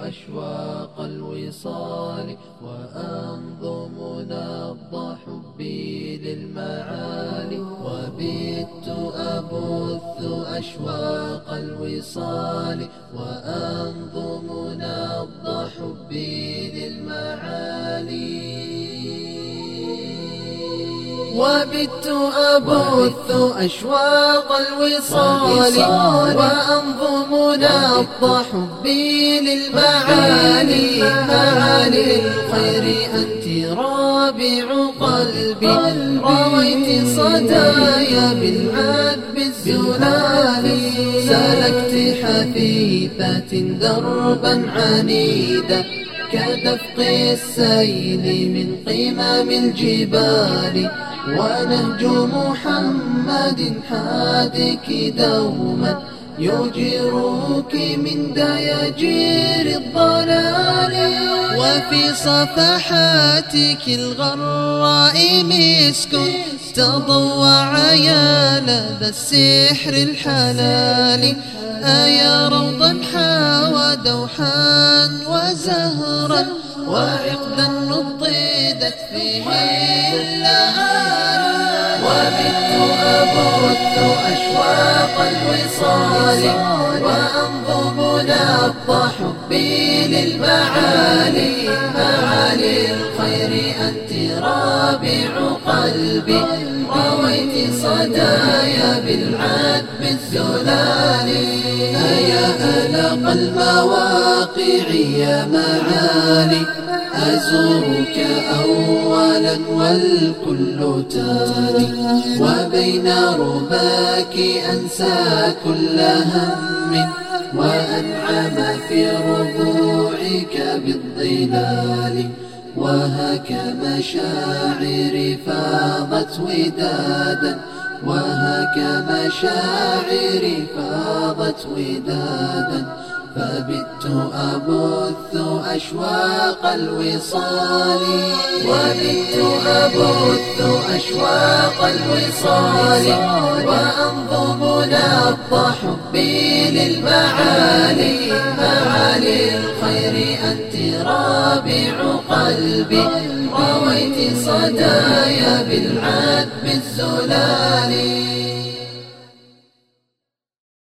أشواق الوصال وأنظم نبض حبي للمعالي وبت أبث أشواق الوصال وأنظم نبض حبي للمعالي وبت أبث أشواق الوصال وأنظم نبض حبي للمعالي معالي الخير أنت رابع قلبي رويت صدايا بالعذب الزلال سلكت حثيثات دربا عنيدا كدفق السيل من قمم الجبال ونهج محمد حادك دوما يجيرك من دياجير الضلال وفي صفحاتك الغراء مسك تضوع يا لذا السحر الحلال أيا روضا حاوى دوحا وزهرا وعقدا نضدت فيه اللآلي وبت أبث أشواق الوصال وأنظم نبض حبي للمعالي معالي الخير أنت رابع قلبي رويت صدايا بالعذب الزلال أيا ألق المواقع يا معالي أزورك أولا والكل تالي وبين رباك أنسى كل هم وأنعم في ربوعك بالظلال وهك مشاعري فاضت ودادا وهك مشاعري فاضت ودادا فبت أبث أشواق الوصال وبت أبث أشواق الوصال وأنظم نبض حبي للمعالي معالي الخير أنت رابع قلبي رويت صدايا بالعذب الزلال